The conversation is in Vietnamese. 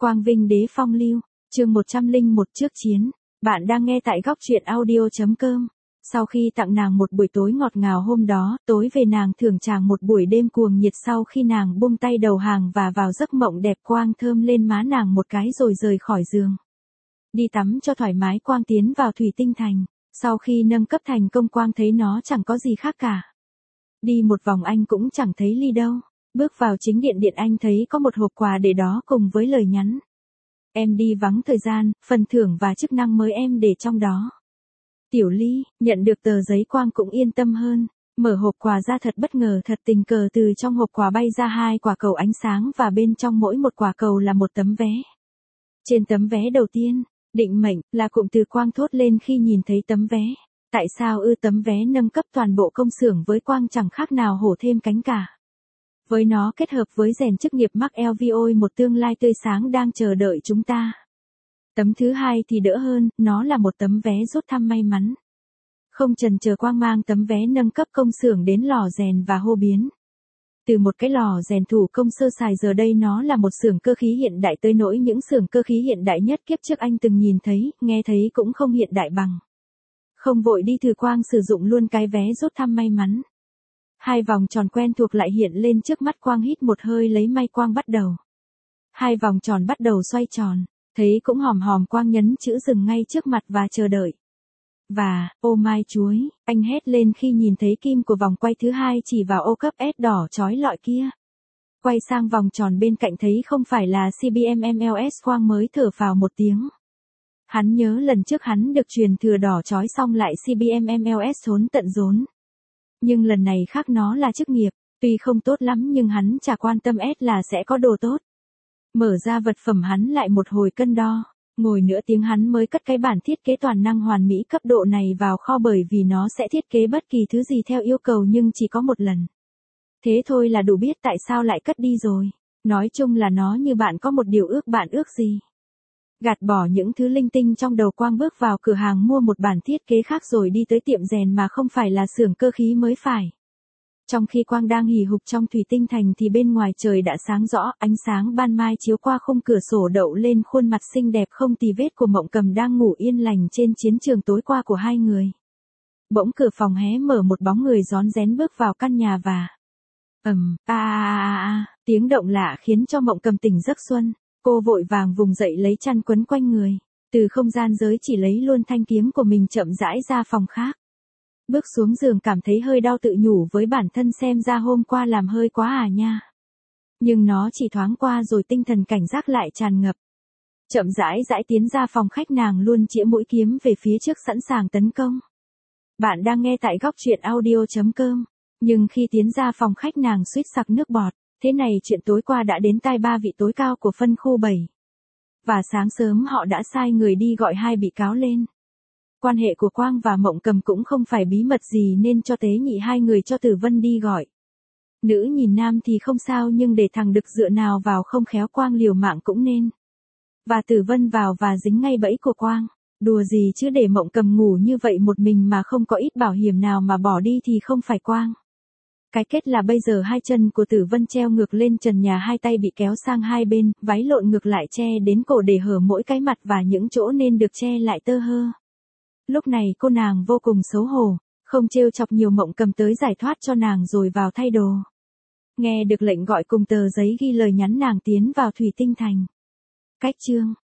Quang Vinh Đế Phong Lưu, chương 101 trước chiến. Bạn đang nghe tại góc truyện audio.com. Sau khi tặng nàng một buổi tối ngọt ngào hôm đó, tối về nàng thưởng chàng một buổi đêm cuồng nhiệt sau khi nàng buông tay đầu hàng và vào giấc mộng đẹp. Quang thơm lên má nàng một cái rồi rời khỏi giường. Đi tắm cho thoải mái. Quang tiến vào Thủy Tinh Thành. Sau khi nâng cấp thành công, Quang thấy nó chẳng có gì khác cả. Đi một vòng anh cũng chẳng thấy Ly đâu. Bước vào chính điện anh thấy có một hộp quà để đó cùng với lời nhắn. Em đi vắng thời gian, phần thưởng và chức năng mới em để trong đó. Tiểu Ly, nhận được tờ giấy Quang cũng yên tâm hơn. Mở hộp quà ra thật bất ngờ, thật tình cờ từ trong hộp quà bay ra 2 quả cầu ánh sáng và bên trong mỗi một quả cầu là một tấm vé. Trên tấm vé đầu tiên, định mệnh là cụm từ Quang thốt lên khi nhìn thấy tấm vé. Tại sao tấm vé nâng cấp toàn bộ công xưởng với Quang chẳng khác nào hổ thêm cánh cả. Với nó kết hợp với rèn chức nghiệp Mark LVO, một tương lai tươi sáng đang chờ đợi chúng ta. Tấm thứ hai thì đỡ hơn, nó là một tấm vé rút thăm may mắn. Không chần chờ, Quang mang tấm vé nâng cấp công xưởng đến lò rèn và hô biến. Từ một cái lò rèn thủ công sơ sài giờ đây nó là một xưởng cơ khí hiện đại, tới nỗi những xưởng cơ khí hiện đại nhất kiếp trước anh từng nhìn thấy, nghe thấy cũng không hiện đại bằng. Không vội đi thử, Quang sử dụng luôn cái vé rút thăm may mắn. 2 vòng tròn quen thuộc lại hiện lên trước mắt Quang, hít một hơi lấy may. Quang bắt đầu. 2 vòng tròn bắt đầu xoay tròn, thấy cũng hòm hòm. Quang nhấn chữ dừng ngay trước mặt và chờ đợi. Và, ô mai chuối, anh hét lên khi nhìn thấy kim của vòng quay thứ 2 chỉ vào ô cấp S đỏ chói lọi kia. Quay sang vòng tròn bên cạnh thấy không phải là CBM-MLS. Quang mới thở phào một tiếng. Hắn nhớ lần trước hắn được truyền thừa đỏ chói xong lại CBM-MLS trốn tận rốn. Nhưng lần này khác, nó là chức nghiệp, tuy không tốt lắm nhưng hắn chả quan tâm S là sẽ có đồ tốt. Mở ra vật phẩm hắn lại một hồi cân đo, ngồi nửa tiếng hắn mới cất cái bản thiết kế toàn năng hoàn mỹ cấp độ này vào kho, bởi vì nó sẽ thiết kế bất kỳ thứ gì theo yêu cầu nhưng chỉ có một lần. Thế thôi là đủ biết tại sao lại cất đi rồi. Nói chung là nó như bạn có một điều ước, bạn ước gì? Gạt bỏ những thứ linh tinh trong đầu, Quang bước vào cửa hàng mua một bản thiết kế khác rồi đi tới tiệm rèn mà không phải là xưởng cơ khí mới phải. Trong khi Quang đang hì hục trong Thủy Tinh Thành thì bên ngoài trời đã sáng rõ, ánh sáng ban mai chiếu qua khung cửa sổ đậu lên khuôn mặt xinh đẹp không tì vết của Mộng Cầm đang ngủ yên lành trên chiến trường tối qua của hai người. Bỗng cửa phòng hé mở, một bóng người rón rén bước vào căn nhà và tiếng động lạ khiến cho Mộng Cầm tỉnh giấc xuân. Cô vội vàng vùng dậy lấy chăn quấn quanh người, từ không gian giới chỉ lấy luôn thanh kiếm của mình chậm rãi ra phòng khác. Bước xuống giường cảm thấy hơi đau, tự nhủ với bản thân xem ra hôm qua làm hơi quá à nha. Nhưng nó chỉ thoáng qua rồi tinh thần cảnh giác lại tràn ngập. Chậm rãi tiến ra phòng khách, nàng luôn chĩa mũi kiếm về phía trước sẵn sàng tấn công. Bạn đang nghe tại góc truyện audio.com. Nhưng khi tiến ra phòng khách nàng suýt sặc nước bọt. Thế này chuyện tối qua đã đến tai 3 vị tối cao của phân khu 7. Và sáng sớm họ đã sai người đi gọi 2 bị cáo lên. Quan hệ của Quang và Mộng Cầm cũng không phải bí mật gì nên cho Tế Nhị 2 người cho Tử Vân đi gọi. Nữ nhìn nam thì không sao nhưng để thằng đực dựa nào vào không khéo Quang liều mạng cũng nên. Và Tử Vân vào và dính ngay bẫy của Quang. Đùa gì chứ, để Mộng Cầm ngủ như vậy một mình mà không có ít bảo hiểm nào mà bỏ đi thì không phải Quang. Cái kết là bây giờ 2 chân của Tử Vân treo ngược lên trần nhà, 2 tay bị kéo sang hai bên, váy lộn ngược lại che đến cổ để hở mỗi cái mặt và những chỗ nên được che lại tơ hơ. Lúc này cô nàng vô cùng xấu hổ, không trêu chọc nhiều. Mộng Cầm tới giải thoát cho nàng rồi vào thay đồ. Nghe được lệnh gọi cùng tờ giấy ghi lời nhắn, nàng tiến vào Thủy Tinh Thành. Cách chương